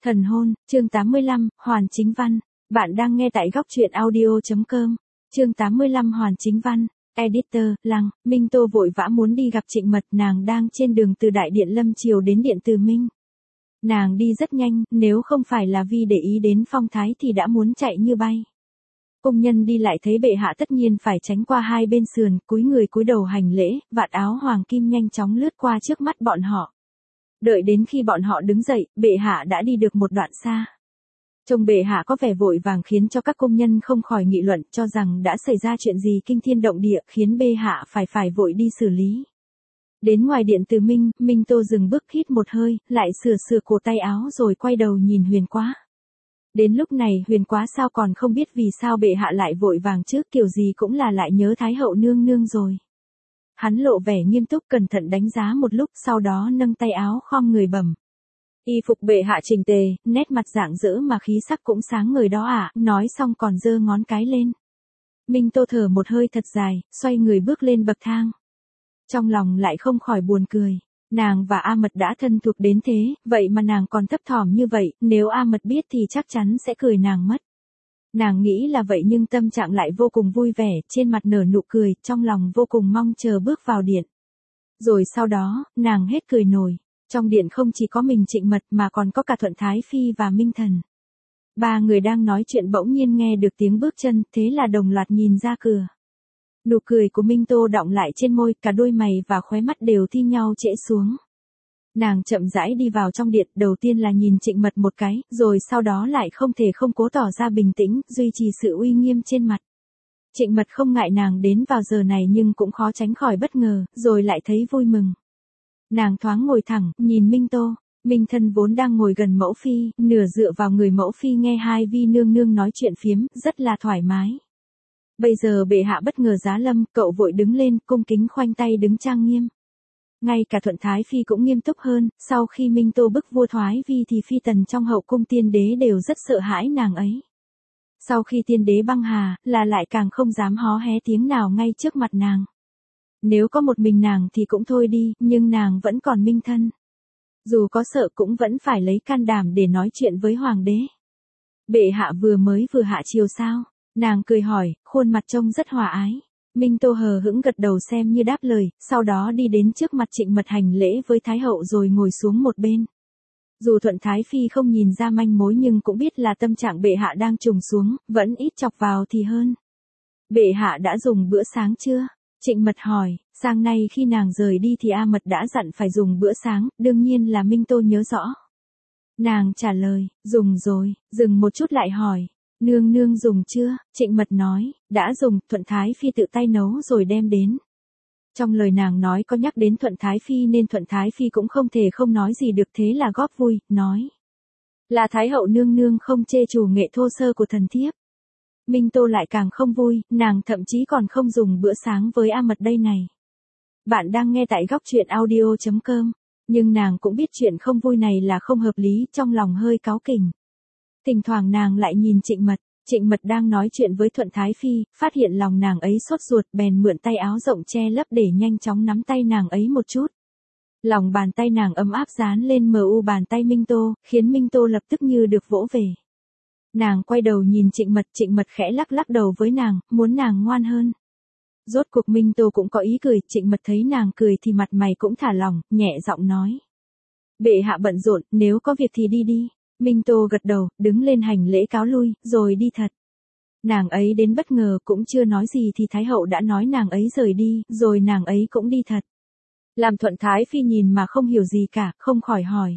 Thần hôn, chương 85, Hoàn Chính Văn. Bạn đang nghe tại góc truyện audio.com. Chương 85 Hoàn Chính Văn. Editor, Lăng, Minh Tô vội vã muốn đi gặp Trịnh Mật, nàng đang trên đường từ Đại điện Lâm Triều đến điện Từ Minh. Nàng đi rất nhanh, nếu không phải là vì để ý đến phong thái thì đã muốn chạy như bay. Công nhân đi lại thấy bệ hạ tất nhiên phải tránh qua hai bên sườn, cúi người cúi đầu hành lễ, vạt áo hoàng kim nhanh chóng lướt qua trước mắt bọn họ. Đợi đến khi bọn họ đứng dậy, bệ hạ đã đi được một đoạn xa. Trông bệ hạ có vẻ vội vàng khiến cho các công nhân không khỏi nghị luận, cho rằng đã xảy ra chuyện gì kinh thiên động địa, khiến bệ hạ phải vội đi xử lý. Đến ngoài điện Từ Minh, Minh Tô dừng bước hít một hơi, lại sửa cổ tay áo rồi quay đầu nhìn Huyền Quá. Đến lúc này Huyền Quá sao còn không biết vì sao bệ hạ lại vội vàng chứ, kiểu gì cũng là lại nhớ Thái hậu nương nương rồi. Hắn lộ vẻ nghiêm túc cẩn thận đánh giá một lúc, sau đó nâng tay áo khom người bẩm. Y phục bệ hạ chỉnh tề, nét mặt rạng rỡ mà khí sắc cũng sáng ngời đó ạ, nói xong còn giơ ngón cái lên. Minh Tô thở một hơi thật dài, xoay người bước lên bậc thang. Trong lòng lại không khỏi buồn cười. Nàng và A Mật đã thân thuộc đến thế, vậy mà nàng còn thấp thỏm như vậy, nếu A Mật biết thì chắc chắn sẽ cười nàng mất. Nàng nghĩ là vậy nhưng tâm trạng lại vô cùng vui vẻ, trên mặt nở nụ cười, trong lòng vô cùng mong chờ bước vào điện. Rồi sau đó, nàng hết cười nổi. Trong điện không chỉ có mình Trịnh Mật mà còn có cả Thuận Thái Phi và Minh Thần. Ba người đang nói chuyện bỗng nhiên nghe được tiếng bước chân, thế là đồng loạt nhìn ra cửa. Nụ cười của Minh Tô đọng lại trên môi, cả đôi mày và khóe mắt đều thi nhau trễ xuống. Nàng chậm rãi đi vào trong điện, đầu tiên là nhìn Trịnh Mật một cái, rồi sau đó lại không thể không cố tỏ ra bình tĩnh, duy trì sự uy nghiêm trên mặt. Trịnh Mật không ngại nàng đến vào giờ này nhưng cũng khó tránh khỏi bất ngờ, rồi lại thấy vui mừng. Nàng thoáng ngồi thẳng, nhìn Minh Tô. Minh Thân vốn đang ngồi gần mẫu phi, nửa dựa vào người mẫu phi nghe hai vi nương nương nói chuyện phiếm, rất là thoải mái. Bây giờ bệ hạ bất ngờ giá lâm, cậu vội đứng lên, cung kính khoanh tay đứng trang nghiêm. Ngay cả Thuận Thái Phi cũng nghiêm túc hơn, sau khi Minh Tô bức vua Thoái Vi thì phi tần trong hậu cung tiên đế đều rất sợ hãi nàng ấy. Sau khi tiên đế băng hà, là lại càng không dám hó hé tiếng nào ngay trước mặt nàng. Nếu có một mình nàng thì cũng thôi đi, nhưng nàng vẫn còn Minh Thân. Dù có sợ cũng vẫn phải lấy can đảm để nói chuyện với hoàng đế. Bệ hạ vừa hạ chiều sao? Nàng cười hỏi, khuôn mặt trông rất hòa ái. Minh Tô hờ hững gật đầu xem như đáp lời, sau đó đi đến trước mặt Trịnh Mật hành lễ với Thái hậu rồi ngồi xuống một bên. Dù Thuận Thái Phi không nhìn ra manh mối nhưng cũng biết là tâm trạng bệ hạ đang trùng xuống, vẫn ít chọc vào thì hơn. Bệ hạ đã dùng bữa sáng chưa? Trịnh Mật hỏi, sáng nay khi nàng rời đi thì A Mật đã dặn phải dùng bữa sáng, đương nhiên là Minh Tô nhớ rõ. Nàng trả lời, dùng rồi, dừng một chút lại hỏi, nương nương dùng chưa? Trịnh Mật nói, đã dùng, Thuận Thái Phi tự tay nấu rồi đem đến. Trong lời nàng nói có nhắc đến Thuận Thái Phi nên Thuận Thái Phi cũng không thể không nói gì được, thế là góp vui, nói. Là Thái hậu nương nương không chê chủ nghệ thô sơ của thần thiếp. Minh Tô lại càng không vui, nàng thậm chí còn không dùng bữa sáng với A Mật đây này. Bạn đang nghe tại góc truyện audio.com, nhưng nàng cũng biết chuyện không vui này là không hợp lý, trong lòng hơi cáu kỉnh. Thỉnh thoảng nàng lại nhìn Trịnh Mật đang nói chuyện với Thuận Thái Phi, phát hiện lòng nàng ấy sốt ruột bèn mượn tay áo rộng che lấp để nhanh chóng nắm tay nàng ấy một chút. Lòng bàn tay nàng ấm áp dán lên mu bàn tay Minh Tô, khiến Minh Tô lập tức như được vỗ về. Nàng quay đầu nhìn Trịnh Mật khẽ lắc đầu với nàng, muốn nàng ngoan hơn. Rốt cuộc Minh Tô cũng có ý cười, Trịnh Mật thấy nàng cười thì mặt mày cũng thả lỏng, nhẹ giọng nói. Bệ hạ bận rộn, nếu có việc thì đi đi. Minh Tô gật đầu, đứng lên hành lễ cáo lui, rồi đi thật. Nàng ấy đến bất ngờ cũng chưa nói gì thì Thái hậu đã nói nàng ấy rời đi, rồi nàng ấy cũng đi thật. Làm Thuận Thái Phi nhìn mà không hiểu gì cả, không khỏi hỏi.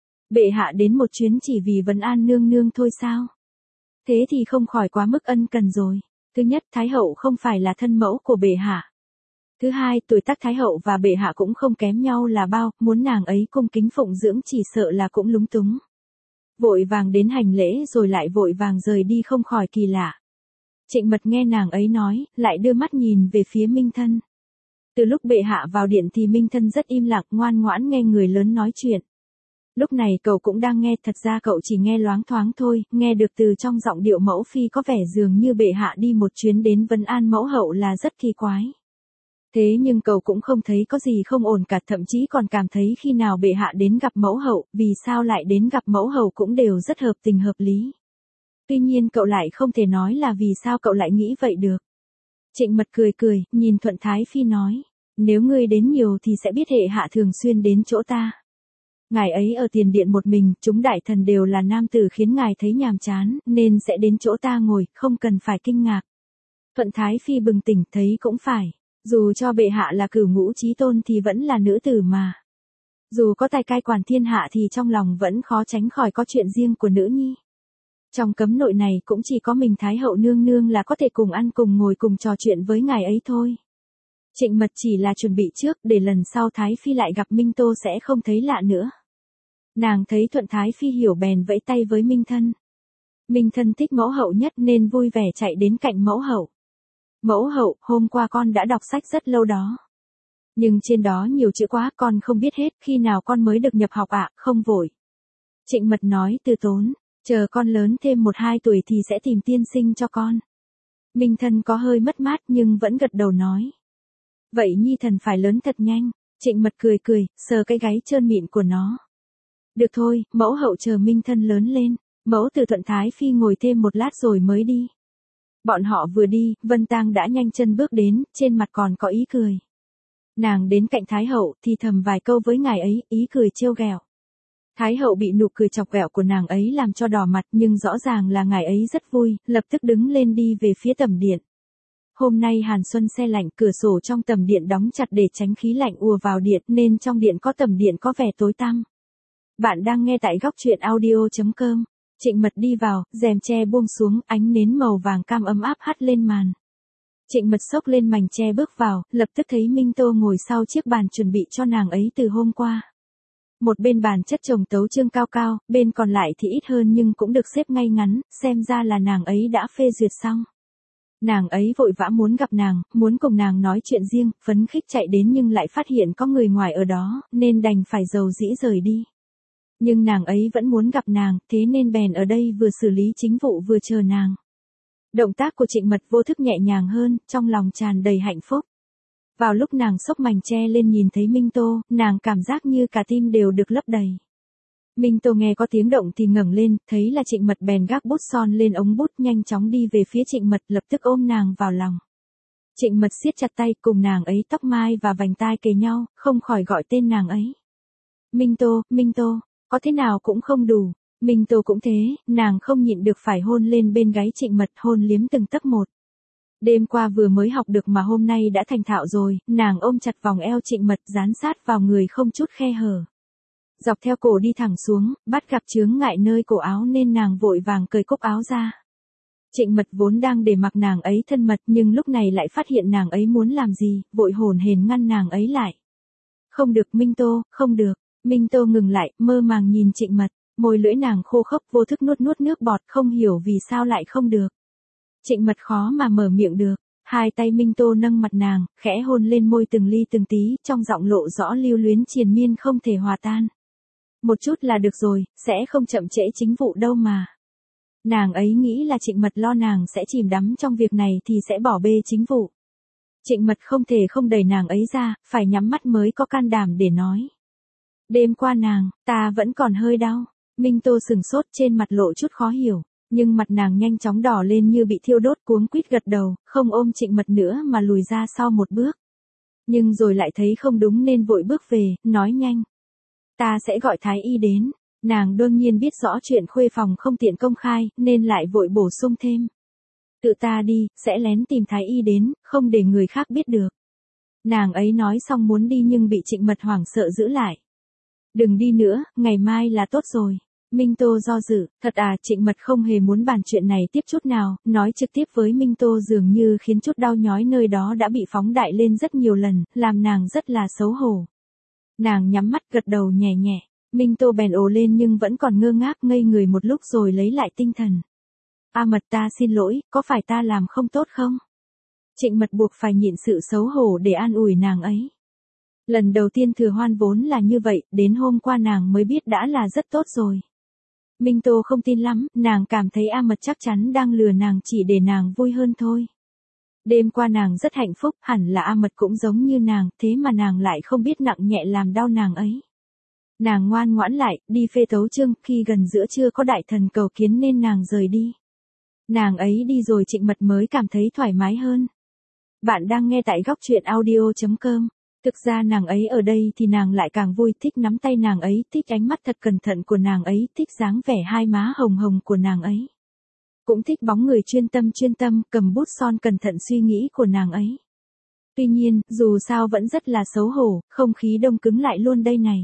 Bệ hạ đến một chuyến chỉ vì vấn an nương nương thôi sao? Thế thì không khỏi quá mức ân cần rồi. Thứ nhất, Thái hậu không phải là thân mẫu của bệ hạ. Thứ hai, tuổi tác Thái hậu và bệ hạ cũng không kém nhau là bao, muốn nàng ấy cung kính phụng dưỡng chỉ sợ là cũng lúng túng. Vội vàng đến hành lễ rồi lại vội vàng rời đi không khỏi kỳ lạ. Trịnh Mật nghe nàng ấy nói, lại đưa mắt nhìn về phía Minh Thân. Từ lúc bệ hạ vào điện thì Minh Thân rất im lặng, ngoan ngoãn nghe người lớn nói chuyện. Lúc này cậu cũng đang nghe, thật ra cậu chỉ nghe loáng thoáng thôi, nghe được từ trong giọng điệu mẫu phi có vẻ dường như bệ hạ đi một chuyến đến vấn an mẫu hậu là rất kỳ quái. Thế nhưng cậu cũng không thấy có gì không ổn cả, thậm chí còn cảm thấy khi nào bệ hạ đến gặp mẫu hậu, vì sao lại đến gặp mẫu hậu cũng đều rất hợp tình hợp lý. Tuy nhiên cậu lại không thể nói là vì sao cậu lại nghĩ vậy được. Trịnh Mật cười cười, nhìn Thuận Thái Phi nói, nếu ngươi đến nhiều thì sẽ biết hệ hạ thường xuyên đến chỗ ta. Ngài ấy ở tiền điện một mình, chúng đại thần đều là nam tử khiến ngài thấy nhàm chán, nên sẽ đến chỗ ta ngồi, không cần phải kinh ngạc. Thuận Thái Phi bừng tỉnh, thấy cũng phải. Dù cho bệ hạ là cửu ngũ chí tôn thì vẫn là nữ tử mà. Dù có tài cai quản thiên hạ thì trong lòng vẫn khó tránh khỏi có chuyện riêng của nữ nhi. Trong cấm nội này cũng chỉ có mình Thái hậu nương nương là có thể cùng ăn cùng ngồi cùng trò chuyện với ngài ấy thôi. Trịnh Mật chỉ là chuẩn bị trước để lần sau Thái Phi lại gặp Minh Tô sẽ không thấy lạ nữa. Nàng thấy Thuận Thái Phi hiểu bèn vẫy tay với Minh Thân. Minh Thân thích mẫu hậu nhất nên vui vẻ chạy đến cạnh mẫu hậu. Mẫu hậu, hôm qua con đã đọc sách rất lâu đó. Nhưng trên đó nhiều chữ quá, con không biết hết, khi nào con mới được nhập học ạ, không vội. Trịnh Mật nói từ tốn, chờ con lớn thêm 1-2 tuổi thì sẽ tìm tiên sinh cho con. Minh Thân có hơi mất mát nhưng vẫn gật đầu nói. Vậy nhi thần phải lớn thật nhanh. Trịnh Mật cười cười, sờ cái gáy trơn mịn của nó. Được thôi, mẫu hậu chờ Minh Thân lớn lên. Mẫu từ Thuận Thái Phi ngồi thêm một lát rồi mới đi. Bọn họ vừa đi, Vân Tang đã nhanh chân bước đến, trên mặt còn có ý cười. Nàng đến cạnh Thái hậu thì thầm vài câu với ngài ấy, ý cười trêu ghẹo. Thái hậu bị nụ cười chọc ghẹo của nàng ấy làm cho đỏ mặt nhưng rõ ràng là ngài ấy rất vui, lập tức đứng lên đi về phía tầm điện. Hôm nay Hàn Xuân se lạnh, cửa sổ trong tầm điện đóng chặt để tránh khí lạnh ùa vào điện nên trong điện có tầm điện có vẻ tối tăm. Bạn đang nghe tại góc truyện audio.com. Trịnh Mật đi vào, rèm che buông xuống, ánh nến màu vàng cam ấm áp hắt lên màn. Trịnh Mật xốc lên mành che bước vào, lập tức thấy Minh Tô ngồi sau chiếc bàn chuẩn bị cho nàng ấy từ hôm qua. Một bên bàn chất chồng tấu chương cao cao, bên còn lại thì ít hơn nhưng cũng được xếp ngay ngắn, xem ra là nàng ấy đã phê duyệt xong. Nàng ấy vội vã muốn gặp nàng, muốn cùng nàng nói chuyện riêng, phấn khích chạy đến nhưng lại phát hiện có người ngoài ở đó, nên đành phải dầu dĩ rời đi. Nhưng nàng ấy vẫn muốn gặp nàng, thế nên bèn ở đây vừa xử lý chính vụ vừa chờ nàng. Động tác của Trịnh Mật vô thức nhẹ nhàng hơn, trong lòng tràn đầy hạnh phúc. Vào lúc nàng xốc mành che lên nhìn thấy Minh Tô, nàng cảm giác như cả tim đều được lấp đầy. Minh Tô nghe có tiếng động thì ngẩng lên, thấy là Trịnh Mật bèn gác bút son lên ống bút nhanh chóng đi về phía Trịnh Mật, lập tức ôm nàng vào lòng. Trịnh Mật siết chặt tay cùng nàng ấy tóc mai và vành tai kề nhau, không khỏi gọi tên nàng ấy. Minh Tô, có thế nào cũng không đủ. Minh Tô cũng thế, nàng không nhịn được phải hôn lên bên gáy Trịnh Mật, hôn liếm từng tấc một. Đêm qua vừa mới học được mà hôm nay đã thành thạo rồi, nàng ôm chặt vòng eo Trịnh Mật dán sát vào người không chút khe hở. Dọc theo cổ đi thẳng xuống, bắt gặp chướng ngại nơi cổ áo nên nàng vội vàng cởi cúc áo ra. Trịnh Mật vốn đang để mặc nàng ấy thân mật nhưng lúc này lại phát hiện nàng ấy muốn làm gì, vội hồn hển ngăn nàng ấy lại. Không được Minh Tô, không được. Minh Tô ngừng lại, mơ màng nhìn Trịnh Mật, môi lưỡi nàng khô khốc vô thức nuốt nước bọt, không hiểu vì sao lại không được. Trịnh Mật khó mà mở miệng được, hai tay Minh Tô nâng mặt nàng, khẽ hôn lên môi từng ly từng tí, trong giọng lộ rõ lưu luyến triền miên không thể hòa tan. Một chút là được rồi, sẽ không chậm trễ chính vụ đâu mà. Nàng ấy nghĩ là Trịnh Mật lo nàng sẽ chìm đắm trong việc này thì sẽ bỏ bê chính vụ. Trịnh Mật không thể không đẩy nàng ấy ra, phải nhắm mắt mới có can đảm để nói. Đêm qua ta vẫn còn hơi đau. Minh Tô sừng sốt, trên mặt lộ chút khó hiểu, nhưng mặt nàng nhanh chóng đỏ lên như bị thiêu đốt, cuống quýt gật đầu, không ôm Trịnh Mật nữa mà lùi ra sau một bước. Nhưng rồi lại thấy không đúng nên vội bước về, nói nhanh. Ta sẽ gọi Thái y đến. Nàng đương nhiên biết rõ chuyện khuê phòng không tiện công khai, nên lại vội bổ sung thêm. Tự ta đi, sẽ lén tìm Thái y đến, không để người khác biết được. Nàng ấy nói xong muốn đi nhưng bị Trịnh Mật hoảng sợ giữ lại. Đừng đi nữa, ngày mai là tốt rồi. Minh Tô do dự, thật à, Trịnh Mật không hề muốn bàn chuyện này tiếp chút nào, nói trực tiếp với Minh Tô dường như khiến chút đau nhói nơi đó đã bị phóng đại lên rất nhiều lần, làm nàng rất là xấu hổ. Nàng nhắm mắt gật đầu nhẹ nhẹ, Minh Tô bèn ồ lên nhưng vẫn còn ngơ ngác ngây người một lúc rồi lấy lại tinh thần. A Mật, ta xin lỗi, có phải ta làm không tốt không? Trịnh Mật buộc phải nhịn sự xấu hổ để an ủi nàng ấy. Lần đầu tiên thừa hoan vốn là như vậy, đến hôm qua nàng mới biết đã là rất tốt rồi. Minh Tô không tin lắm, nàng cảm thấy A Mật chắc chắn đang lừa nàng chỉ để nàng vui hơn thôi. Đêm qua nàng rất hạnh phúc, hẳn là A Mật cũng giống như nàng, thế mà nàng lại không biết nặng nhẹ làm đau nàng ấy. Nàng ngoan ngoãn lại, đi phê tấu chương, khi gần giữa trưa có đại thần cầu kiến nên nàng rời đi. Nàng ấy đi rồi Trịnh Mật mới cảm thấy thoải mái hơn. Bạn đang nghe tại góc truyện audio.com. Thực ra nàng ấy ở đây thì nàng lại càng vui, thích nắm tay nàng ấy, thích ánh mắt thật cẩn thận của nàng ấy, thích dáng vẻ hai má hồng hồng của nàng ấy. Cũng thích bóng người chuyên tâm, cầm bút son cẩn thận suy nghĩ của nàng ấy. Tuy nhiên, dù sao vẫn rất là xấu hổ, không khí đông cứng lại luôn đây này.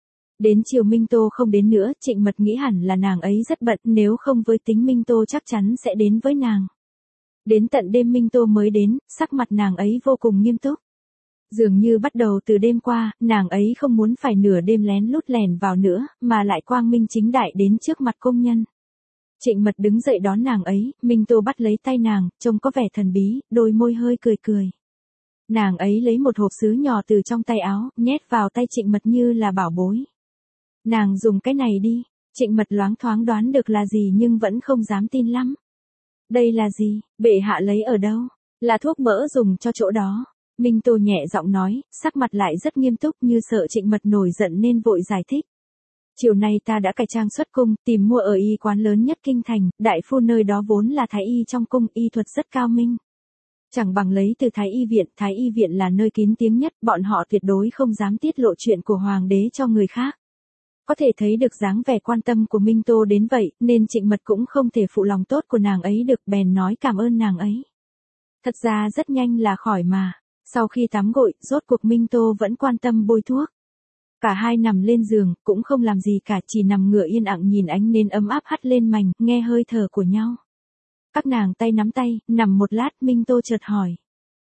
Đến chiều Minh Tô không đến nữa, Trịnh Mật nghĩ hẳn là nàng ấy rất bận, nếu không với tính Minh Tô chắc chắn sẽ đến với nàng. Đến tận đêm Minh Tô mới đến, sắc mặt nàng ấy vô cùng nghiêm túc. Dường như bắt đầu từ đêm qua, nàng ấy không muốn phải nửa đêm lén lút lẻn vào nữa, mà lại quang minh chính đại đến trước mặt công nhân. Trịnh Mật đứng dậy đón nàng ấy, Minh Tô bắt lấy tay nàng, trông có vẻ thần bí, đôi môi hơi cười cười. Nàng ấy lấy một hộp sứ nhỏ từ trong tay áo, nhét vào tay Trịnh Mật như là bảo bối. Nàng dùng cái này đi, Trịnh Mật loáng thoáng đoán được là gì nhưng vẫn không dám tin lắm. Đây là gì, bệ hạ lấy ở đâu? Là thuốc mỡ dùng cho chỗ đó. Minh Tô nhẹ giọng nói, sắc mặt lại rất nghiêm túc như sợ Trịnh Mật nổi giận nên vội giải thích. Chiều nay ta đã cải trang xuất cung, tìm mua ở y quán lớn nhất kinh thành, đại phu nơi đó vốn là thái y trong cung, y thuật rất cao minh. Chẳng bằng lấy từ thái y viện là nơi kín tiếng nhất, bọn họ tuyệt đối không dám tiết lộ chuyện của hoàng đế cho người khác. Có thể thấy được dáng vẻ quan tâm của Minh Tô đến vậy, nên Trịnh Mật cũng không thể phụ lòng tốt của nàng ấy được, bèn nói cảm ơn nàng ấy. Thật ra rất nhanh là khỏi mà. Sau khi tắm gội, rốt cuộc Minh Tô vẫn quan tâm bôi thuốc. Cả hai nằm lên giường, cũng không làm gì cả, chỉ nằm ngửa yên lặng nhìn ánh nến ấm áp hắt lên mành, nghe hơi thở của nhau. Các nàng tay nắm tay, nằm một lát Minh Tô chợt hỏi.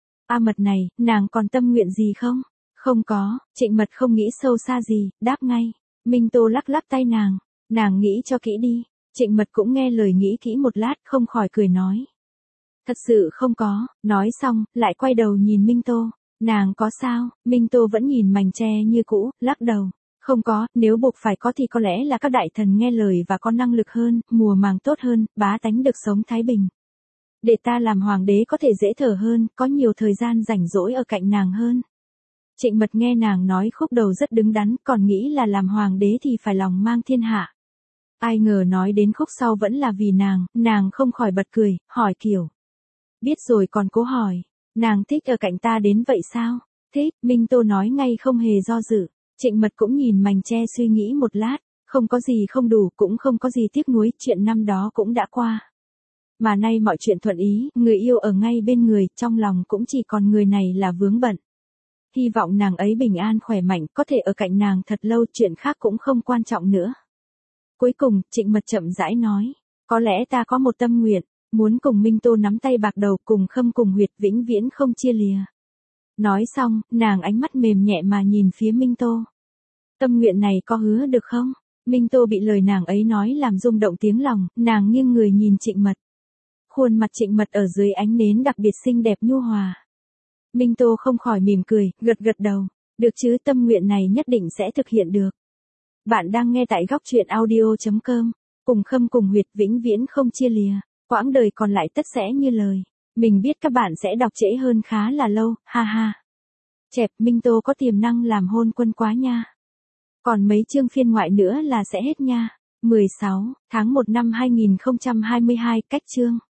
A Mật này, nàng còn tâm nguyện gì không? Không có, Trịnh Mật không nghĩ sâu xa gì, đáp ngay. Minh Tô lắc lắc tay nàng nghĩ cho kỹ đi. Trịnh Mật cũng nghe lời nghĩ kỹ một lát, không khỏi cười nói. Thật sự không có, nói xong, lại quay đầu nhìn Minh Tô. Nàng có sao? Minh Tô vẫn nhìn mành tre như cũ, lắc đầu. Không có, nếu buộc phải có thì có lẽ là các đại thần nghe lời và có năng lực hơn, mùa màng tốt hơn, bá tánh được sống thái bình. Để ta làm hoàng đế có thể dễ thở hơn, có nhiều thời gian rảnh rỗi ở cạnh nàng hơn. Trịnh Mật nghe nàng nói khúc đầu rất đứng đắn, còn nghĩ là làm hoàng đế thì phải lòng mang thiên hạ. Ai ngờ nói đến khúc sau vẫn là vì nàng không khỏi bật cười, hỏi kiểu. Biết rồi còn cố hỏi, nàng thích ở cạnh ta đến vậy sao? Thích, Minh Tô nói ngay không hề do dự. Trịnh Mật cũng nhìn mành tre suy nghĩ một lát, không có gì không đủ, cũng không có gì tiếc nuối, chuyện năm đó cũng đã qua. Mà nay mọi chuyện thuận ý, người yêu ở ngay bên người, trong lòng cũng chỉ còn người này là vướng bận. Hy vọng nàng ấy bình an khỏe mạnh, có thể ở cạnh nàng thật lâu, chuyện khác cũng không quan trọng nữa. Cuối cùng, Trịnh Mật chậm rãi nói, có lẽ ta có một tâm nguyện, muốn cùng Minh Tô nắm tay bạc đầu, cùng khâm cùng huyệt, vĩnh viễn không chia lìa. Nói xong, nàng ánh mắt mềm nhẹ mà nhìn phía Minh Tô. Tâm nguyện này có hứa được không? Minh Tô bị lời nàng ấy nói làm rung động tiếng lòng, nàng nghiêng người nhìn Trịnh Mật. Khuôn mặt Trịnh Mật ở dưới ánh nến đặc biệt xinh đẹp nhu hòa. Minh Tô không khỏi mỉm cười, gật gật đầu. Được chứ, tâm nguyện này nhất định sẽ thực hiện được. Bạn đang nghe tại góc truyện audio.com. Cùng khâm cùng huyệt, vĩnh viễn không chia lìa. Quãng đời còn lại tất sẽ như lời. Mình biết các bạn sẽ đọc trễ hơn khá là lâu, ha ha. Chẹp, Minh Tô có tiềm năng làm hôn quân quá nha. Còn mấy chương phiên ngoại nữa là sẽ hết nha. 16 tháng 1 năm 2022, cách chương.